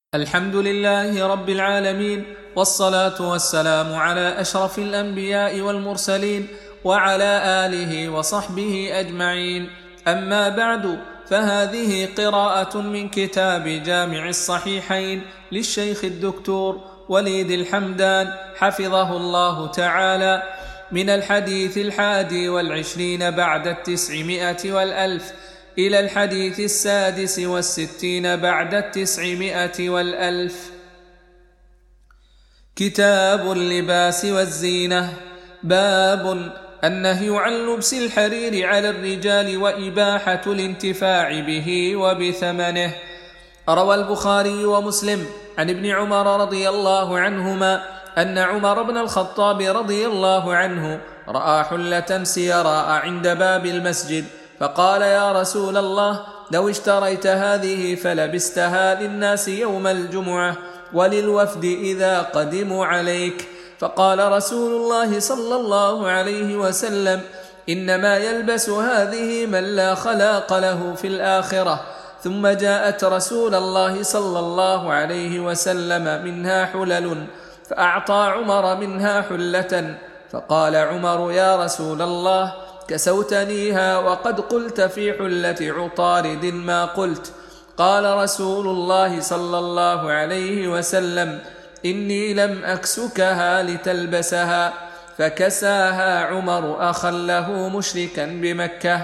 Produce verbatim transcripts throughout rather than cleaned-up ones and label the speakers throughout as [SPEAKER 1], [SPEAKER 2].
[SPEAKER 1] الحمد لله رب العالمين، والصلاة والسلام على أشرف الأنبياء والمرسلين وعلى آله وصحبه أجمعين. أما بعد، فهذه قراءة من كتاب جامع الصحيحين للشيخ الدكتور وليد الحمدان حفظه الله تعالى، من الحديث الحادي والعشرين بعد التسعمائة والألف إلى الحديث السادس والستين بعد التسعمائة والألف. كتاب اللباس والزينة. باب النهي عن لبس الحرير على الرجال وإباحة الانتفاع به وبثمنه. روى البخاري ومسلم عن ابن عمر رضي الله عنهما أن عمر بن الخطاب رضي الله عنه رأى حلة سيراء عند باب المسجد، فقال: يا رسول الله، لو اشتريت هذه فلبستها للناس يوم الجمعة وللوفد إذا قدموا عليك. فقال رسول الله صلى الله عليه وسلم: إنما يلبس هذه من لا خلاق له في الآخرة. ثم جاءت رسول الله صلى الله عليه وسلم منها حلل، فأعطى عمر منها حلة، فقال عمر: يا رسول الله، كسوتنيها وقد قلت في حلة عطارد ما قلت. قال رسول الله صلى الله عليه وسلم: إني لم أكسكها لتلبسها. فكساها عمر أخا له مشركا بمكة.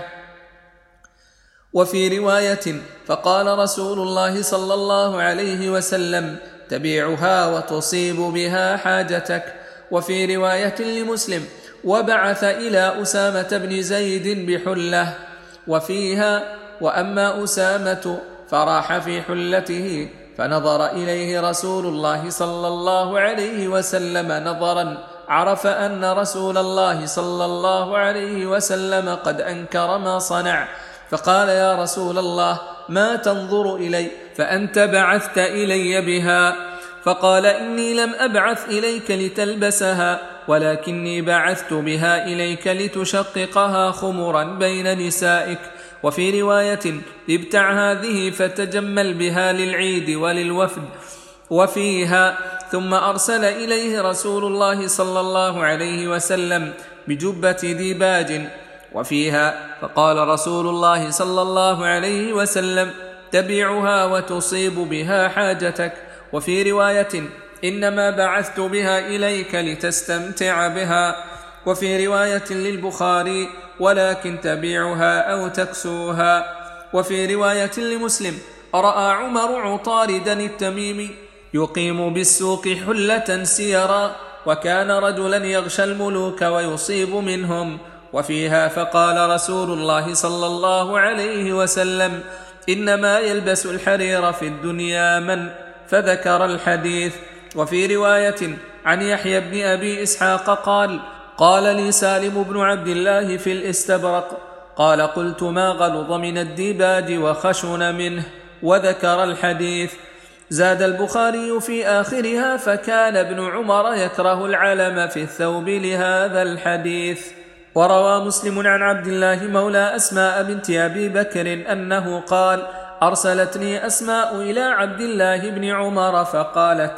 [SPEAKER 1] وفي رواية: فقال رسول الله صلى الله عليه وسلم: تبيعها وتصيب بها حاجتك. وفي رواية لمسلم: وبعث إلى أسامة بن زيد بحلة. وفيها: وأما أسامة فراح في حلته، فنظر إليه رسول الله صلى الله عليه وسلم نظرا عرف أن رسول الله صلى الله عليه وسلم قد أنكر ما صنع، فقال: يا رسول الله، ما تنظر إلي؟ فأنت بعثت إلي بها. فقال: إني لم أبعث إليك لتلبسها، ولكني بعثت بها إليك لتشققها خمرا بين نسائك. وفي رواية: ابتع هذه فتجمل بها للعيد وللوفد. وفيها: ثم أرسل إليه رسول الله صلى الله عليه وسلم بجبة ديباج. وفيها: فقال رسول الله صلى الله عليه وسلم: تبيعها وتصيب بها حاجتك. وفي رواية: إنما بعثت بها إليك لتستمتع بها. وفي رواية للبخاري: ولكن تبيعها أو تكسوها. وفي رواية لمسلم: رأى عمر عطاردا التميمي يقيم بالسوق حلة سيرا، وكان رجلا يغشى الملوك ويصيب منهم. وفيها: فقال رسول الله صلى الله عليه وسلم: إنما يلبس الحرير في الدنيا من، فذكر الحديث. وفي رواية عن يحيى بن أبي إسحاق قال: قال لي سالم بن عبد الله في الاستبرق، قال: قلت: ما غلظ من الديباج وخشن منه، وذكر الحديث. زاد البخاري في آخرها: فكان ابن عمر يكره العلم في الثوب لهذا الحديث. وروى مسلم عن عبد الله مولى أسماء بنت أبي بكر أنه قال: أرسلتني أسماء إلى عبد الله بن عمر فقالت: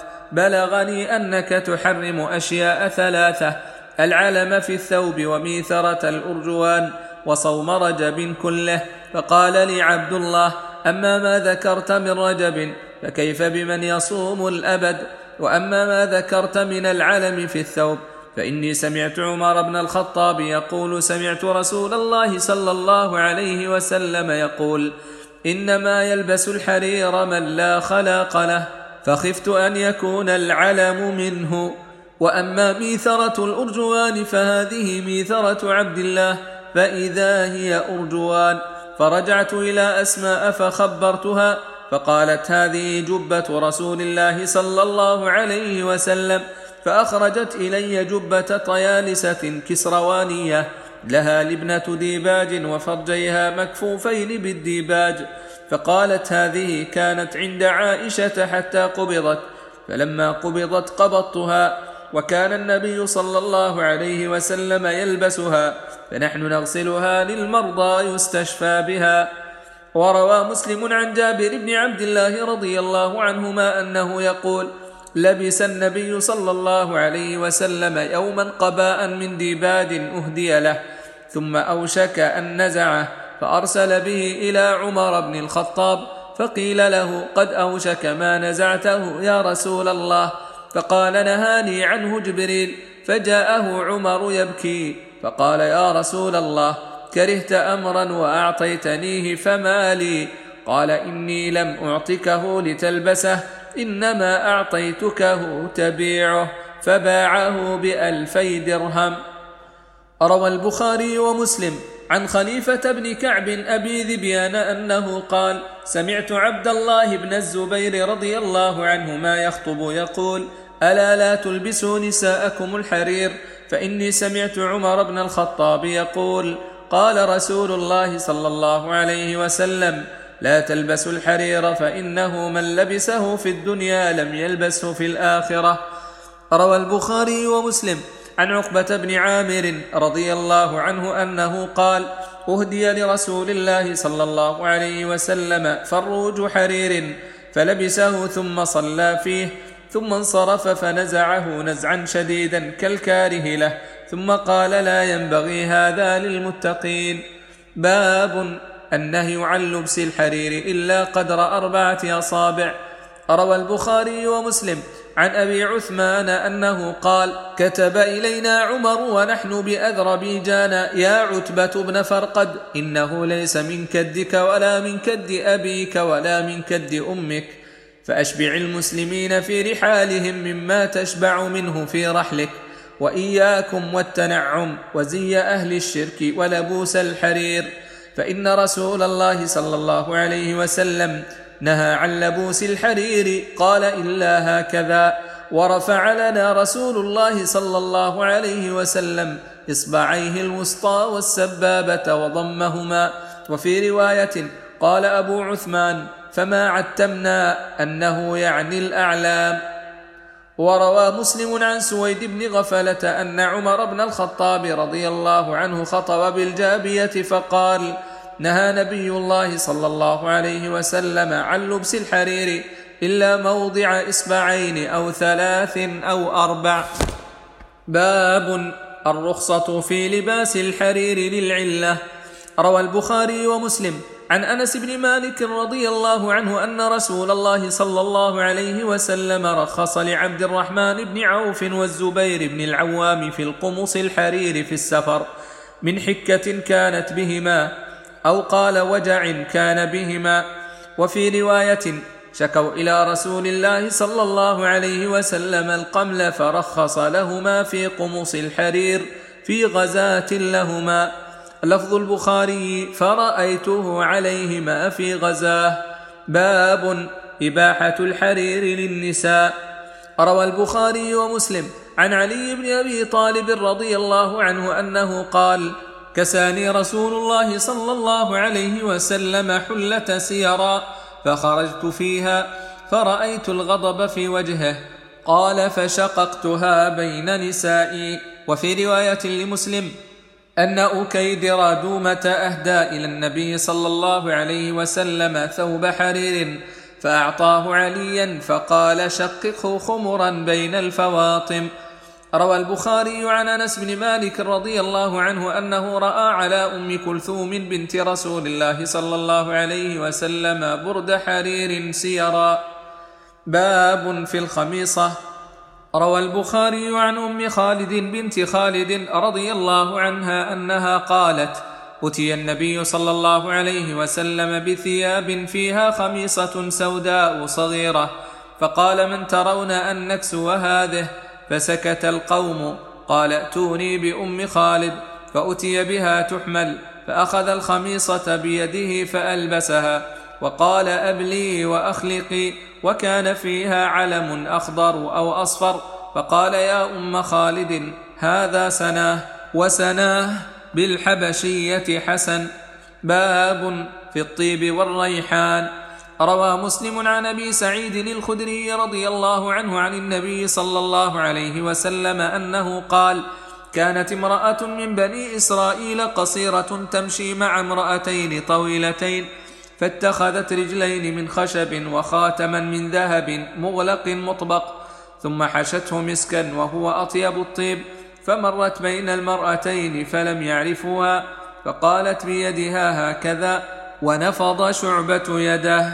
[SPEAKER 1] بلغني أنك تحرم أشياء ثلاثة: العلم في الثوب، وميثرة الأرجوان، وصوم رجب كله. فقال لي عبد الله: أما ما ذكرت من رجب فكيف بمن يصوم الأبد؟ وأما ما ذكرت من العلم في الثوب فإني سمعت عمر بن الخطاب يقول: سمعت رسول الله صلى الله عليه وسلم يقول: إنما يلبس الحرير من لا خلاق له، فخفت أن يكون العلم منه. وأما ميثرة الأرجوان فهذه ميثرة عبد الله، فإذا هي أرجوان. فرجعت إلى أسماء فخبرتها، فقالت: هذه جبة رسول الله صلى الله عليه وسلم. فأخرجت إلي جبة طيالسة كسروانية لها لبنة ديباج وفرجيها مكفوفين بالديباج. فقالت: هذه كانت عند عائشة حتى قبضت، فلما قبضت قبضتها، وكان النبي صلى الله عليه وسلم يلبسها، فنحن نغسلها للمرضى يستشفى بها. وروى مسلم عن جابر بن عبد الله رضي الله عنهما أنه يقول: لبس النبي صلى الله عليه وسلم يوما قباء من ديباج أهدي له، ثم أوشك أن نزعه فأرسل به إلى عمر بن الخطاب، فقيل له: قد أوشك ما نزعته يا رسول الله، فقال: نهاني عنه جبريل. فجاءه عمر يبكي فقال: يا رسول الله، كرهت أمرا وأعطيتنيه فما لي؟ قال: إني لم أعطكه لتلبسه، إنما أعطيتكه تبيعه، فباعه بألفي درهم. روى البخاري ومسلم عن خليفة بن كعب أبي ذبيان أنه قال: سمعت عبد الله بن الزبير رضي الله عنهما يخطب يقول: ألا لا تلبسوا نساءكم الحرير، فإني سمعت عمر بن الخطاب يقول: قال رسول الله صلى الله عليه وسلم: لا تلبسوا الحرير، فإنه من لبسه في الدنيا لم يلبسه في الآخرة. روى البخاري ومسلم عن عقبة بن عامر رضي الله عنه أنه قال: أهدي لرسول الله صلى الله عليه وسلم فروج حرير، فلبسه ثم صلى فيه، ثم انصرف فنزعه نزعا شديدا كالكاره له، ثم قال: لا ينبغي هذا للمتقين. باب النهي عن لبس الحرير إلا قدر أربعة أصابع. روى البخاري ومسلم عن أبي عثمان أنه قال: كتب إلينا عمر ونحن بأذربيجان: يا عتبة بن فرقد، إنه ليس من كدك ولا من كد أبيك ولا من كد أمك، فأشبع المسلمين في رحالهم مما تشبع منه في رحلك، وإياكم والتنعم وزي أهل الشرك ولبوس الحرير، فإن رسول الله صلى الله عليه وسلم نهى عن لبوس الحرير، قال: إلا هكذا. ورفع لنا رسول الله صلى الله عليه وسلم إصبعيه الوسطى والسبابة وضمهما. وفي رواية قال أبو عثمان: فما عتمنا أنه يعني الأعلام. وروى مسلم عن سويد بن غفلة أن عمر بن الخطاب رضي الله عنه خطب بالجابية فقال: نهى نبي الله صلى الله عليه وسلم عن لبس الحرير إلا موضع إصبعين أو ثلاث أو أربع. باب الرخصة في لباس الحرير للعلة. روى البخاري ومسلم عن أنس بن مالك رضي الله عنه أن رسول الله صلى الله عليه وسلم رخص لعبد الرحمن بن عوف والزبير بن العوام في القمص الحرير في السفر من حكة كانت بهما، أو قال وجع كان بهما. وفي رواية شكوا إلى رسول الله صلى الله عليه وسلم القمل فرخص لهما في قمص الحرير في غزاة لهما. لفظ البخاري: فرأيته عليهما في غزاه. باب إباحة الحرير للنساء. روى البخاري ومسلم عن علي بن أبي طالب رضي الله عنه أنه قال: كساني رسول الله صلى الله عليه وسلم حلة سيرا، فخرجت فيها فرأيت الغضب في وجهه، قال: فشققتها بين نسائي. وفي رواية لمسلم أن أكيدر دومة أهدى إلى النبي صلى الله عليه وسلم ثوب حرير فأعطاه عليا فقال: شققه خمرا بين الفواطم. روى البخاري عن أنس بن مالك رضي الله عنه أنه رأى على أم كلثوم بنت رسول الله صلى الله عليه وسلم برد حرير سيرا. باب في الخميصة. روى البخاري عن أم خالد بنت خالد رضي الله عنها أنها قالت: أتي النبي صلى الله عليه وسلم بثياب فيها خميصة سوداء صغيرة، فقال: من ترون أن نكسو هذه؟ فسكت القوم. قال: ائتوني بأم خالد، فأتي بها تحمل، فأخذ الخميصة بيده فألبسها، وقال: أبلي وأخلقي، وكان فيها علم أخضر أو أصفر، فقال: يا أم خالد، هذا سناه، وسناه بالحبشية حسن. باب في الطيب والريحان. روى مسلم عن أبي سعيد الخدري رضي الله عنه عن النبي صلى الله عليه وسلم أنه قال: كانت امرأة من بني إسرائيل قصيرة تمشي مع امرأتين طويلتين، فاتخذت رجلين من خشب وخاتما من ذهب مغلق مطبق، ثم حشته مسكا وهو أطيب الطيب، فمرت بين المرأتين فلم يعرفوها، فقالت بيدها هكذا، ونفض شعبة يده.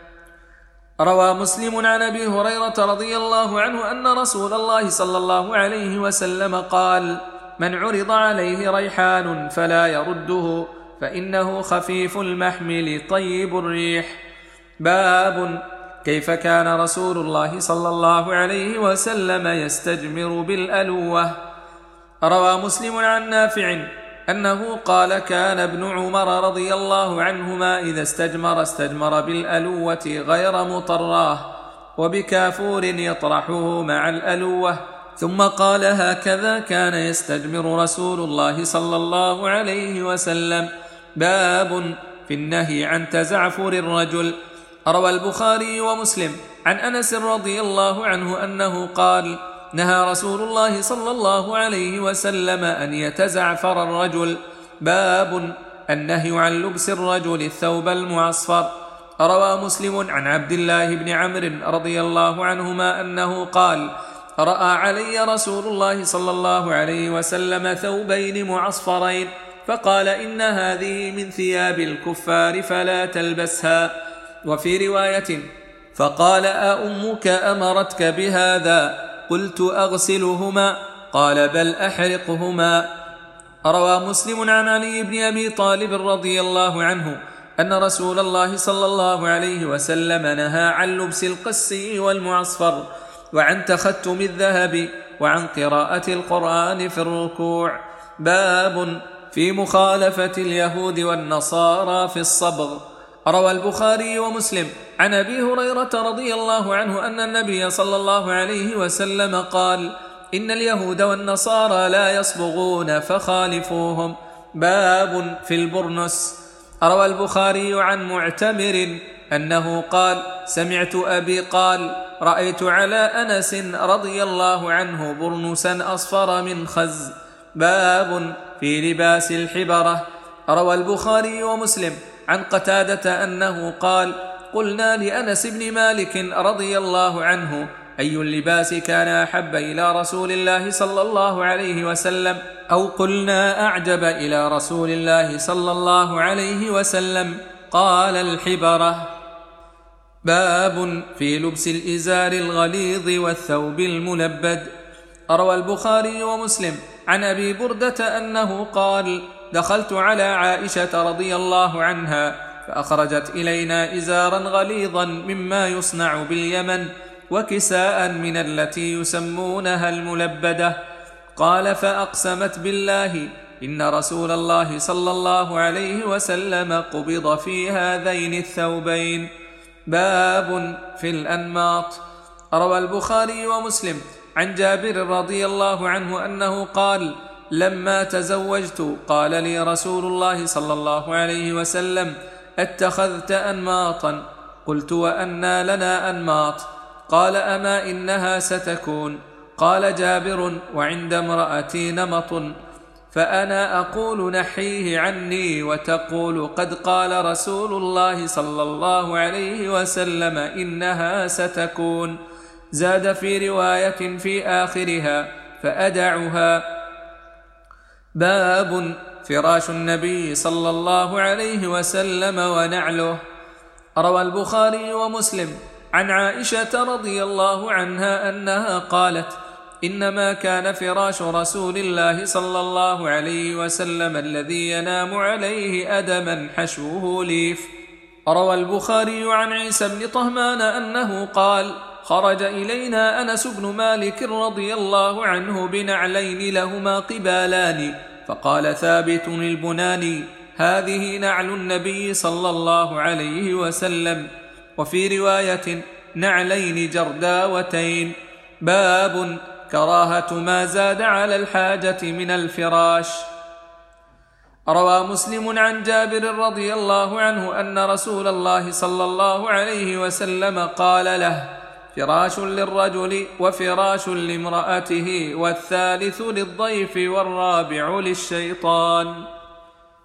[SPEAKER 1] روى مسلم عن أبي هريرة رضي الله عنه أن رسول الله صلى الله عليه وسلم قال: من عرض عليه ريحان فلا يرده، فإنه خفيف المحمل طيب الريح. باب كيف كان رسول الله صلى الله عليه وسلم يستجمر بالألوة. روى مسلم عن نافع أنه قال: كان ابن عمر رضي الله عنهما إذا استجمر استجمر بالألوة غير مطراه، وبكافور يطرحه مع الألوة. ثم قال: هكذا كان يستجمر رسول الله صلى الله عليه وسلم. باب في النهي عن تزعفر الرجل. روى البخاري ومسلم عن أنس رضي الله عنه أنه قال: نهى رسول الله صلى الله عليه وسلم أن يتزعفر الرجل. باب النهي عن لبس الرجل الثوب المعصفر. روى مسلم عن عبد الله بن عمرو رضي الله عنهما أنه قال: رأى علي رسول الله صلى الله عليه وسلم ثوبين معصفرين، فقال: إن هذه من ثياب الكفار فلا تلبسها. وفي رواية: فقال: أأمك أمرتك بهذا؟ قلت: أغسلهما. قال: بل أحرقهما. روى مسلم عن علي بن أبي طالب رضي الله عنه أن رسول الله صلى الله عليه وسلم نهى عن لبس القسي والمعصفر، وعن تختم الذهب، وعن قراءة القرآن في الركوع. باب في مخالفة اليهود والنصارى في الصبغ. روى البخاري ومسلم عن أبي هريرة رضي الله عنه أن النبي صلى الله عليه وسلم قال: إن اليهود والنصارى لا يصبغون فخالفوهم. باب في البرنس. روى البخاري عن معتمر أنه قال: سمعت أبي قال: رأيت على أنس رضي الله عنه برنسا أصفر من خز. باب في لباس الحبرة. روى البخاري ومسلم عن قتادة أنه قال: قلنا لأنس بن مالك رضي الله عنه: أي اللباس كان أحب إلى رسول الله صلى الله عليه وسلم؟ أو قلنا أعجب إلى رسول الله صلى الله عليه وسلم؟ قال: الحبرة. باب في لبس الإزار الغليظ والثوب الملبد. روى البخاري ومسلم عن أبي بردة أنه قال: دخلت على عائشة رضي الله عنها فأخرجت إلينا إزارا غليظا مما يصنع باليمن، وكساء من التي يسمونها الملبدة. قال: فأقسمت بالله إن رسول الله صلى الله عليه وسلم قبض في هذين الثوبين. باب في الأنماط. روى البخاري ومسلم عن جابر رضي الله عنه أنه قال: لما تزوجت قال لي رسول الله صلى الله عليه وسلم: اتخذت أنماطا؟ قلت: وأنى لنا أنماط؟ قال: أما إنها ستكون. قال جابر: وعند امرأتي نمط، فأنا أقول نحيه عني، وتقول قد قال رسول الله صلى الله عليه وسلم إنها ستكون. زاد في رواية في آخرها: فأدعها. باب فراش النبي صلى الله عليه وسلم ونعله. روى البخاري ومسلم عن عائشة رضي الله عنها أنها قالت: إنما كان فراش رسول الله صلى الله عليه وسلم الذي ينام عليه أدما حشوه ليف. روى البخاري عن عيسى بن طهمان أنه قال: خرج إلينا أنس بن مالك رضي الله عنه بنعلين لهما قبالان، فقال ثابت البناني: هذه نعل النبي صلى الله عليه وسلم. وفي رواية: نعلين جرداوتين. باب كراهة ما زاد على الحاجة من الفراش. روى مسلم عن جابر رضي الله عنه أن رسول الله صلى الله عليه وسلم قال له: فراش للرجل وفراش لامرأته، والثالث للضيف، والرابع للشيطان.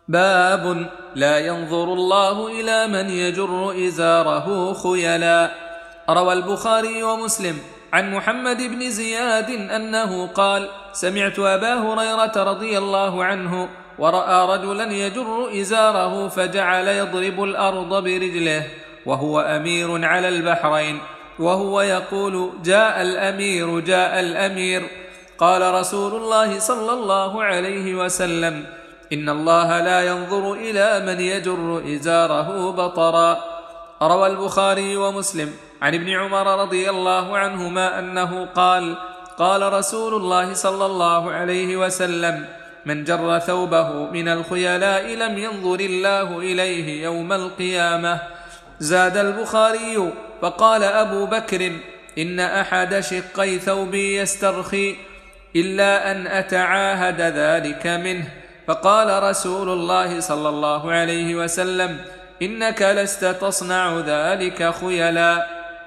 [SPEAKER 1] باب لا ينظر الله إلى من يجر إزاره خيلا. روى البخاري ومسلم عن محمد بن زياد أنه قال: سمعت أبا هريرة رضي الله عنه ورأى رجلا يجر إزاره فجعل يضرب الأرض برجله وهو أمير على البحرين وهو يقول: جاء الأمير جاء الأمير. قال رسول الله صلى الله عليه وسلم: إن الله لا ينظر إلى من يجر إزاره بطرا. روى البخاري ومسلم عن ابن عمر رضي الله عنهما أنه قال: قال رسول الله صلى الله عليه وسلم: من جر ثوبه من الخيلاء لم ينظر الله إليه يوم القيامة. زاد البخاري: فقال أبو بكر: إن أحد شقي ثوبي يسترخي إلا أن أتعاهد ذلك منه. فقال رسول الله صلى الله عليه وسلم: إنك لست تصنع ذلك خيلا.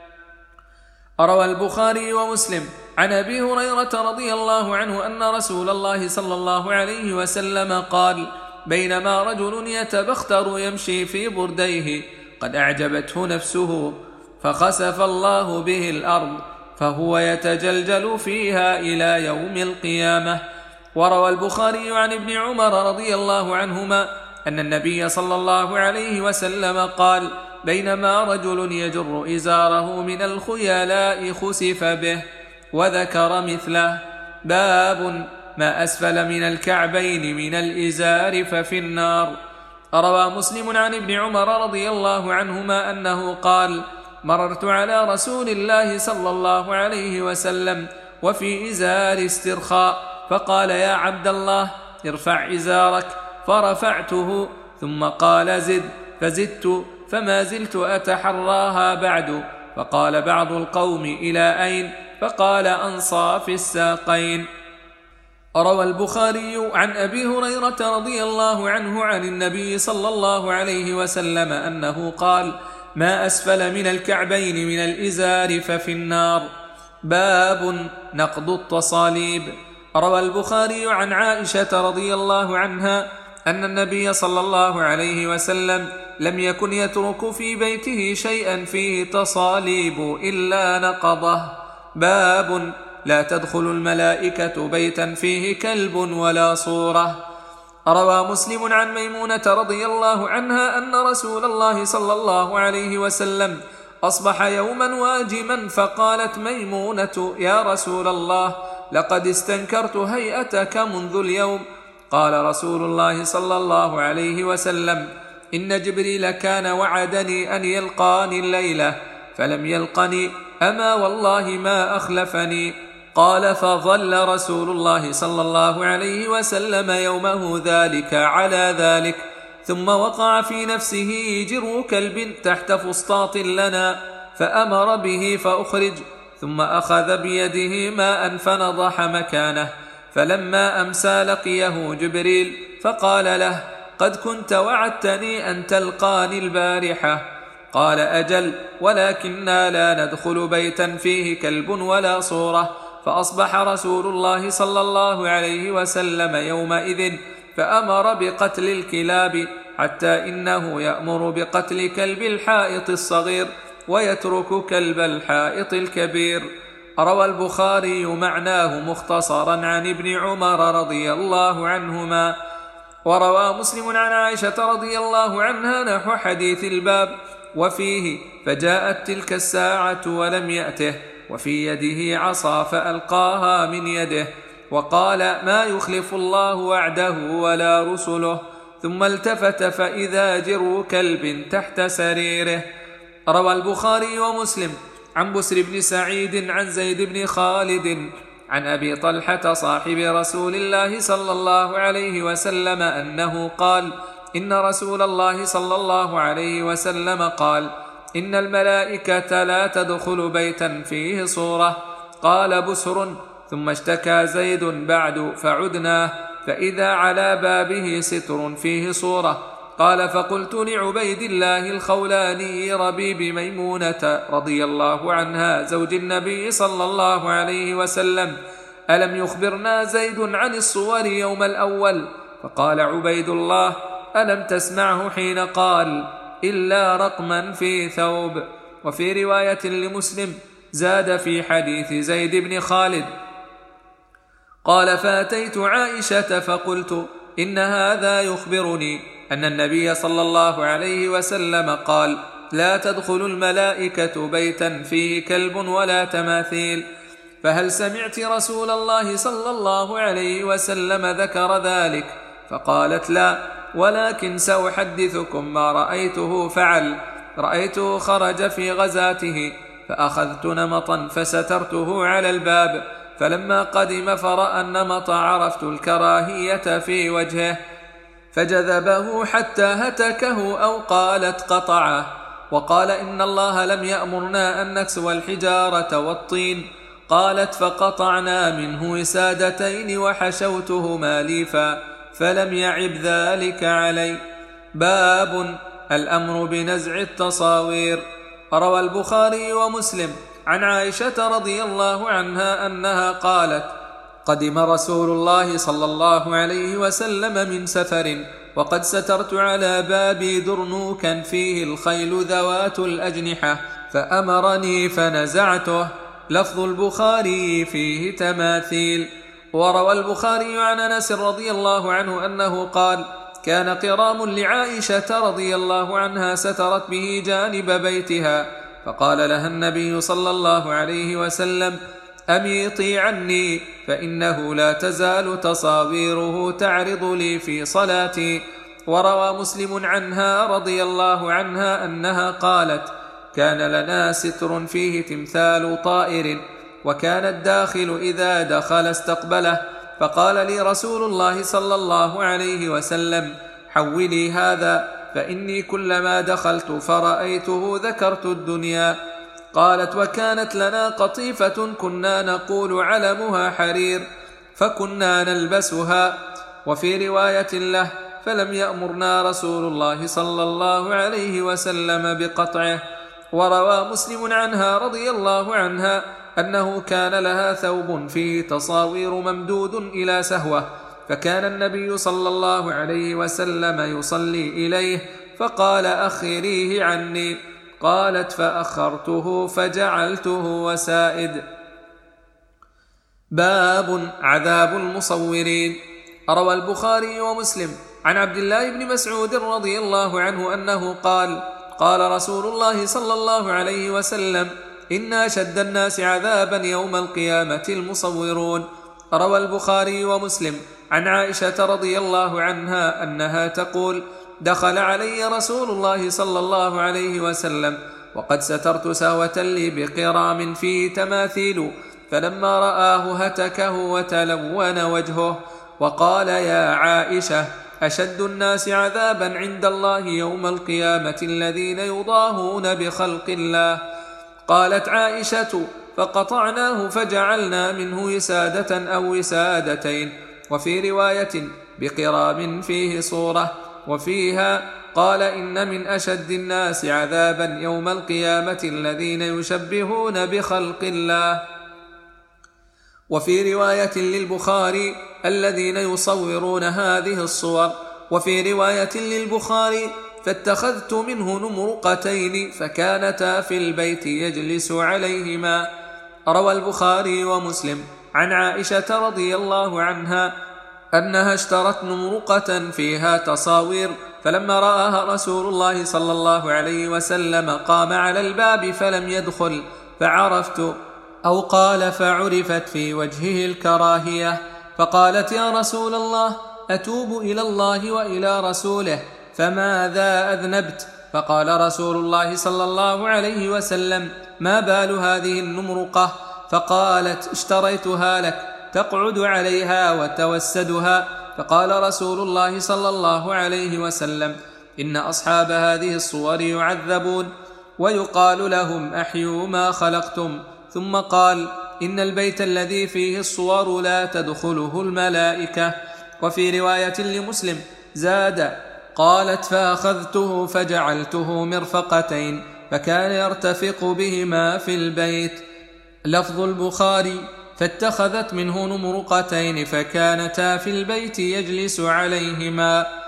[SPEAKER 1] روى البخاري ومسلم عن أبي هريرة رضي الله عنه أن رسول الله صلى الله عليه وسلم قال: بينما رجل يتبختر يمشي في برديه قد أعجبته نفسه فخسف الله به الأرض فهو يتجلجل فيها إلى يوم القيامة. وروى البخاري عن ابن عمر رضي الله عنهما أن النبي صلى الله عليه وسلم قال: بينما رجل يجر إزاره من الخيلاء خسف به. وذكر مثله. باب ما أسفل من الكعبين من الإزار ففي النار. روى مسلم عن ابن عمر رضي الله عنهما أنه قال: مررت على رسول الله صلى الله عليه وسلم وفي إزار استرخاء فقال: يا عبد الله ارفع إزارك، فرفعته، ثم قال: زد، فزدت، فما زلت أتحراها بعد. فقال بعض القوم: إلى أين؟ فقال: أنصاف الساقين. روى البخاري عن أبي هريرة رضي الله عنه عن النبي صلى الله عليه وسلم أنه قال: ما أسفل من الكعبين من الإزار ففي النار. باب نقض التصاليب. روى البخاري عن عائشة رضي الله عنها أن النبي صلى الله عليه وسلم لم يكن يترك في بيته شيئا فيه تصاليب إلا نقضه. باب لا تدخل الملائكة بيتا فيه كلب ولا صورة. روى مسلم عن ميمونة رضي الله عنها أن رسول الله صلى الله عليه وسلم أصبح يوما واجما فقالت ميمونة: يا رسول الله، لقد استنكرت هيئتك منذ اليوم. قال رسول الله صلى الله عليه وسلم: إن جبريل كان وعدني أن يلقاني الليلة فلم يلقني، أما والله ما أخلفني. قال: فظل رسول الله صلى الله عليه وسلم يومه ذلك على ذلك، ثم وقع في نفسه جرو كلب تحت فسطاط لنا فأمر به فأخرج، ثم أخذ بيده ماء فنضح مكانه. فلما أمسى لقيه جبريل فقال له: قد كنت وعدتني أن تلقاني البارحة. قال: أجل، ولكننا لا ندخل بيتا فيه كلب ولا صورة. فأصبح رسول الله صلى الله عليه وسلم يومئذ فأمر بقتل الكلاب، حتى إنه يأمر بقتل كلب الحائط الصغير ويترك كلب الحائط الكبير. روى البخاري معناه مختصرا عن ابن عمر رضي الله عنهما. وروى مسلم عن عائشة رضي الله عنها نحو حديث الباب وفيه: فجاءت تلك الساعة ولم يأته، وفي يده عصا فألقاها من يده، وقال: ما يخلف الله وعده ولا رسله. ثم التفت فإذا جرو كلب تحت سريره. روى البخاري ومسلم عن بسر بن سعيد عن زيد بن خالد عن أبي طلحة صاحب رسول الله صلى الله عليه وسلم أنه قال: إن رسول الله صلى الله عليه وسلم قال: إن الملائكة لا تدخل بيتا فيه صورة. قال بسر: ثم اشتكى زيد بعد فعدناه، فإذا على بابه ستر فيه صورة. قال: فقلت لعبيد الله الخولاني ربيب ميمونة رضي الله عنها زوج النبي صلى الله عليه وسلم: ألم يخبرنا زيد عن الصور يوم الأول؟ فقال عبيد الله: ألم تسمعه حين قال إلا رقما في ثوب. وفي رواية لمسلم زاد في حديث زيد بن خالد قال فأتيت عائشة فقلت إن هذا يخبرني أن النبي صلى الله عليه وسلم قال لا تدخل الملائكة بيتا فيه كلب ولا تماثيل، فهل سمعت رسول الله صلى الله عليه وسلم ذكر ذلك؟ فقالت لا، ولكن سأحدثكم ما رأيته فعل. رأيته خرج في غزاته فأخذت نمطا فسترته على الباب، فلما قدم فرأى النمط عرفت الكراهية في وجهه فجذبه حتى هتكه أو قالت قطعه. وقال إن الله لم يأمرنا أن نكسو الحجارة والطين. قالت فقطعنا منه وسادتين وحشوتهما ليفا فلم يعب ذلك علي. باب الأمر بنزع التصاوير. روى البخاري ومسلم عن عائشة رضي الله عنها أنها قالت قدم رسول الله صلى الله عليه وسلم من سفر وقد سترت على بابي درنوكا فيه الخيل ذوات الأجنحة فأمرني فنزعته. لفظ البخاري فيه تماثيل. وروى البخاري عن أنس رضي الله عنه أنه قال كان قرام لعائشة رضي الله عنها سترت به جانب بيتها، فقال لها النبي صلى الله عليه وسلم أميطي عني فإنه لا تزال تصاويره تعرض لي في صلاتي. وروى مسلم عنها رضي الله عنها أنها قالت كان لنا ستر فيه تمثال طائر، وكان الداخل إذا دخل استقبله، فقال لي رسول الله صلى الله عليه وسلم حولي هذا فإني كلما دخلت فرأيته ذكرت الدنيا. قالت وكانت لنا قطيفة كنا نقول علمها حرير فكنا نلبسها. وفي رواية له فلم يأمرنا رسول الله صلى الله عليه وسلم بقطعه. وروى مسلم عنها رضي الله عنها أنه كان لها ثوب فيه تصاوير ممدود إلى سهوة، فكان النبي صلى الله عليه وسلم يصلي إليه فقال أخريه عني. قالت فأخرته فجعلته وسائد. باب عذاب المصورين. روى البخاري ومسلم عن عبد الله بن مسعود رضي الله عنه أنه قال قال رسول الله صلى الله عليه وسلم إن أشد الناس عذابا يوم القيامة المصورون. روى البخاري ومسلم عن عائشة رضي الله عنها أنها تقول دخل علي رسول الله صلى الله عليه وسلم وقد سترت سهوة لي بقرام فيه تماثيل، فلما رآه هتكه وتلون وجهه وقال يا عائشة أشد الناس عذابا عند الله يوم القيامة الذين يضاهون بخلق الله. قالت عائشة فقطعناه فجعلنا منه وسادة أو وسادتين. وفي رواية بقرام فيه صورة، وفيها قال إن من أشد الناس عذابا يوم القيامة الذين يشبهون بخلق الله. وفي رواية للبخاري الذين يصورون هذه الصور. وفي رواية للبخاري فاتخذت منه نمرقتين فكانتا في البيت يجلس عليهما. روى البخاري ومسلم عن عائشة رضي الله عنها أنها اشترت نمرقة فيها تصاوير، فلما رآها رسول الله صلى الله عليه وسلم قام على الباب فلم يدخل، فعرفت أو قال فعرفت في وجهه الكراهية، فقالت يا رسول الله أتوب إلى الله وإلى رسوله فماذا أذنبت؟ فقال رسول الله صلى الله عليه وسلم ما بال هذه النمرقة؟ فقالت اشتريتها لك تقعد عليها وتوسدها. فقال رسول الله صلى الله عليه وسلم إن أصحاب هذه الصور يعذبون ويقال لهم أحيوا ما خلقتم. ثم قال إن البيت الذي فيه الصور لا تدخله الملائكة. وفي رواية لمسلم زاد قالت فأخذته فجعلته مرفقتين فكان يرتفق بهما في البيت. لفظ البخاري فاتخذت منه نمرقتين فكانتا في البيت يجلس عليهما.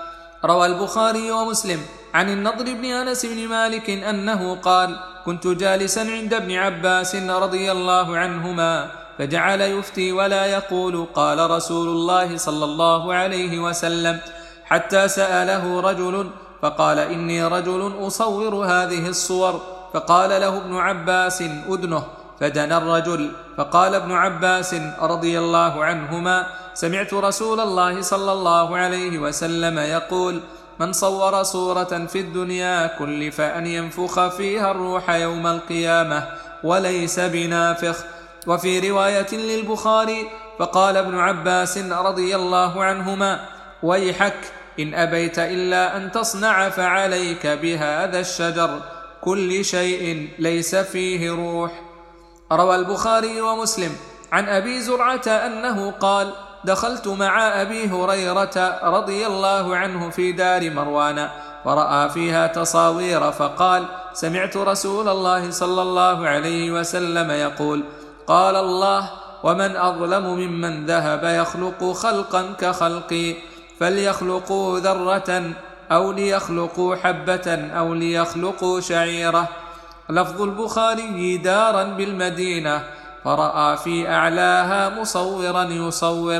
[SPEAKER 1] روى البخاري ومسلم عن النضر بن أنس بن مالك أنه قال: كنت جالسا عند ابن عباس رضي الله عنهما فجعل يفتي ولا يقول قال رسول الله صلى الله عليه وسلم، حتى سأله رجل فقال: إني رجل أصور هذه الصور. فقال له ابن عباس: أدنه. فدنا الرجل فقال ابن عباس رضي الله عنهما: سمعت رسول الله صلى الله عليه وسلم يقول: من صور صورة في الدنيا كلف أن ينفخ فيها الروح يوم القيامة وليس بنافخ. وفي رواية للبخاري: فقال ابن عباس رضي الله عنهما: ويحك إن أبيت إلا أن تصنع فعليك بهذا الشجر، كل شيء ليس فيه روح. روى البخاري ومسلم عن أبي زرعة أنه قال: دخلت مع أبي هريرة رضي الله عنه في دار مروان ورأى فيها تصاوير فقال: سمعت رسول الله صلى الله عليه وسلم يقول: قال الله: ومن أظلم ممن ذهب يخلق خلقا كخلقي، فليخلقوا ذرة أو ليخلقوا حبة أو ليخلقوا شعيرة. لفظ البخاري: دارا بالمدينة فرأى في أعلاها مصورا يصور.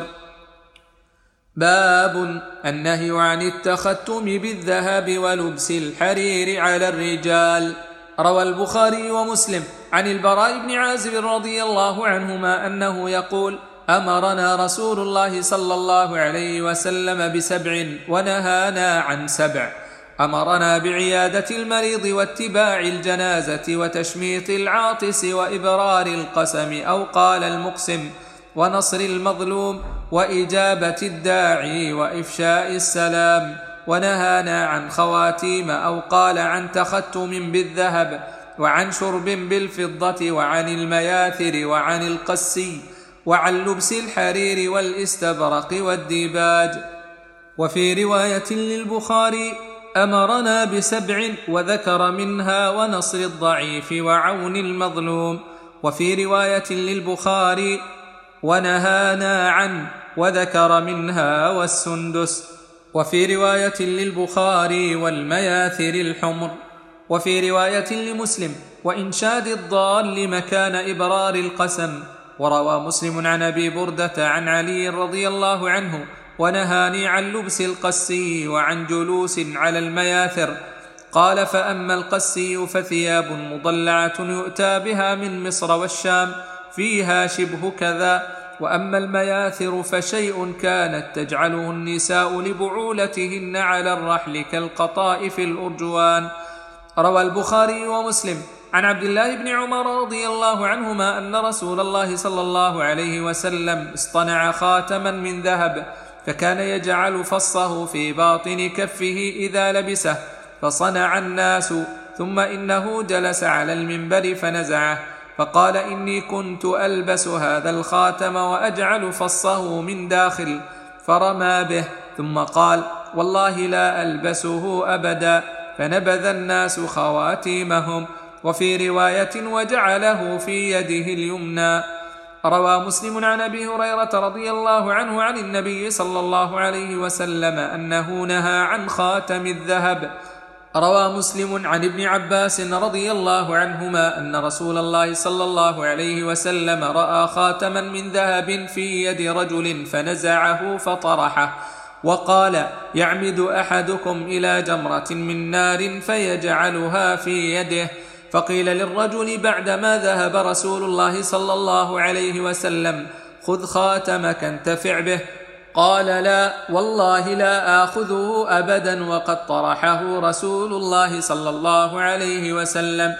[SPEAKER 1] باب النهي عن التختم بالذهب ولبس الحرير على الرجال. روى البخاري ومسلم عن البراء بن عازب رضي الله عنهما أنه يقول: أمرنا رسول الله صلى الله عليه وسلم بسبع ونهانا عن سبع. أمرنا بعيادة المريض واتباع الجنازة وتشميط العاطس وإبرار القسم أو قال المقسم ونصر المظلوم وإجابة الداعي وإفشاء السلام. ونهانا عن خواتيم أو قال عن تختم بالذهب وعن شرب بالفضة وعن المياثر وعن القسي وعن لبس الحرير والاستبرق والديباج. وفي رواية للبخاري: أمرنا بسبع وذكر منها ونصر الضعيف وعون المظلوم. وفي رواية للبخاري: ونهانا عن وذكر منها والسندس. وفي رواية للبخاري: والمياثر الحمر. وفي رواية لمسلم: وإنشاد الضال مكان إبرار القسم. وروى مسلم عن أبي بردة عن علي رضي الله عنه: ونهاني عن لبس القسي وعن جلوس على المياثر. قال: فأما القسي فثياب مضلعة يؤتى بها من مصر والشام فيها شبه كذا، وأما المياثر فشيء كانت تجعله النساء لبعولتهن على الرحل كالقطائف الأرجوان. روى البخاري ومسلم عن عبد الله بن عمر رضي الله عنهما أن رسول الله صلى الله عليه وسلم اصطنع خاتما من ذهب، فكان يجعل فصه في باطن كفه إذا لبسه، فصنع الناس، ثم إنه جلس على المنبر فنزعه، فقال: إني كنت ألبس هذا الخاتم وأجعل فصه من داخل، فرمى به، ثم قال: والله لا ألبسه أبدا، فنبذ الناس خواتيمهم. وفي رواية: وجعله في يده اليمنى. روى مسلم عن أبي هريرة رضي الله عنه عن النبي صلى الله عليه وسلم أنه نهى عن خاتم الذهب. روى مسلم عن ابن عباس رضي الله عنهما أن رسول الله صلى الله عليه وسلم رأى خاتما من ذهب في يد رجل فنزعه فطرحه، وقال: يعمد أحدكم إلى جمرة من نار فيجعلها في يده. فقيل للرجل بعدما ذهب رسول الله صلى الله عليه وسلم: خذ خاتمك انتفع به. قال: لا والله لا آخذه أبدا وقد طرحه رسول الله صلى الله عليه وسلم.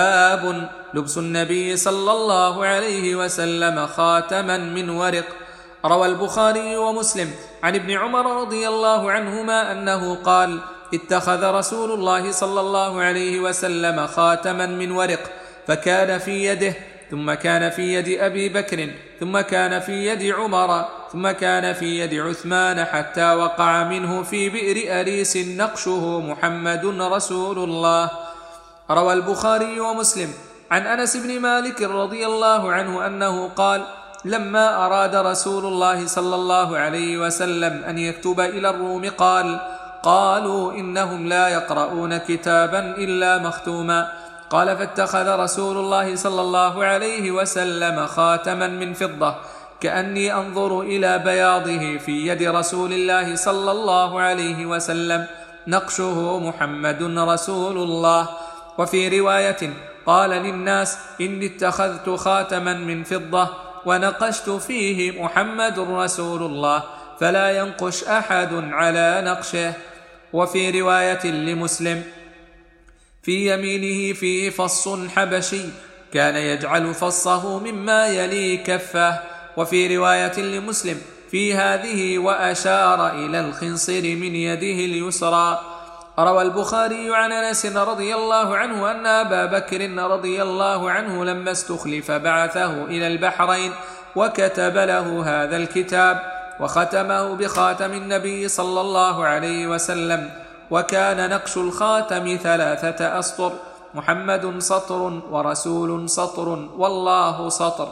[SPEAKER 1] باب لبس النبي صلى الله عليه وسلم خاتما من ورق. روى البخاري ومسلم عن ابن عمر رضي الله عنهما أنه قال: اتخذ رسول الله صلى الله عليه وسلم خاتما من ورق، فكان في يده، ثم كان في يد أبي بكر، ثم كان في يد عمر، ثم كان في يد عثمان، حتى وقع منه في بئر أريس نقشه محمد رسول الله. روى البخاري ومسلم عن أنس بن مالك رضي الله عنه أنه قال: لما أراد رسول الله صلى الله عليه وسلم أن يكتب إلى الروم قال: قالوا إنهم لا يقرؤون كتابا إلا مختوما. قال فاتخذ رسول الله صلى الله عليه وسلم خاتما من فضة كأني أنظر إلى بياضه في يد رسول الله صلى الله عليه وسلم، نقشه محمد رسول الله. وفي رواية قال للناس إني اتخذت خاتما من فضة ونقشت فيه محمد رسول الله فلا ينقش أحد على نقشه. وفي رواية لمسلم في يمينه فيه فص حبشي كان يجعل فصه مما يلي كفه. وفي رواية لمسلم في هذه وأشار إلى الخنصر من يده اليسرى. روى البخاري عن أنس رضي الله عنه أن أبا بكر رضي الله عنه لما استخلف بعثه إلى البحرين وكتب له هذا الكتاب وختمه بخاتم النبي صلى الله عليه وسلم، وكان نقش الخاتم ثلاثة أسطر، محمد سطر ورسول سطر والله سطر.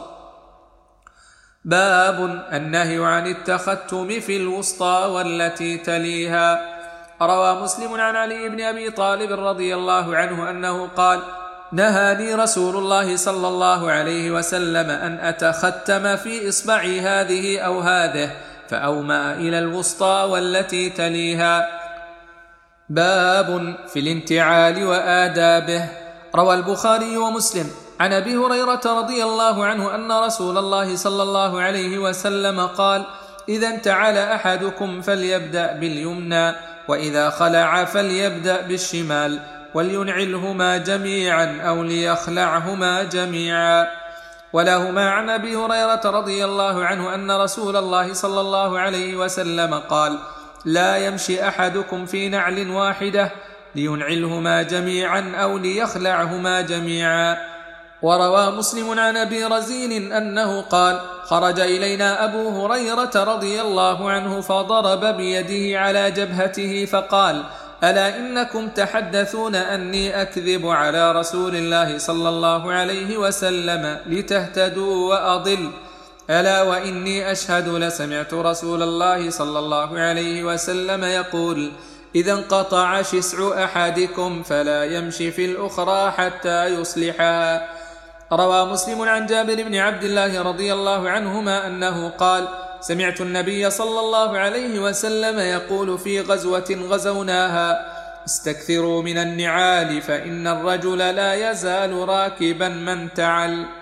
[SPEAKER 1] باب النهي عن التختم في الوسطى والتي تليها. روى مسلم عن علي بن أبي طالب رضي الله عنه أنه قال نهاني رسول الله صلى الله عليه وسلم أن أتختم في إصبعي هذه أو هذه، فأومأ إلى الوسطى والتي تليها. باب في الانتعال وآدابه. روى البخاري ومسلم عن أبي هريرة رضي الله عنه أن رسول الله صلى الله عليه وسلم قال إذا انتعل أحدكم فليبدأ باليمنى، وإذا خلع فليبدأ بالشمال، ولينعلهما جميعا أو ليخلعهما جميعا. ولهما عن أبي هريرة رضي الله عنه أن رسول الله صلى الله عليه وسلم قال لا يمشي أحدكم في نعل واحدة، لينعلهما جميعا أو ليخلعهما جميعا. وروى مسلم عن أبي رزين أنه قال خرج إلينا أبو هريرة رضي الله عنه فضرب بيده على جبهته فقال ألا إنكم تحدثون أني أكذب على رسول الله صلى الله عليه وسلم لتهتدوا وأضل، ألا وإني أشهد لسمعت رسول الله صلى الله عليه وسلم يقول إذا انقطع شسع أحدكم فلا يمشي في الأخرى حتى يصلحها. روى مسلم عن جابر بن عبد الله رضي الله عنهما أنه قال سمعت النبي صلى الله عليه وسلم يقول في غزوة غزوناها استكثروا من النعال فإن الرجل لا يزال راكبا من تعل.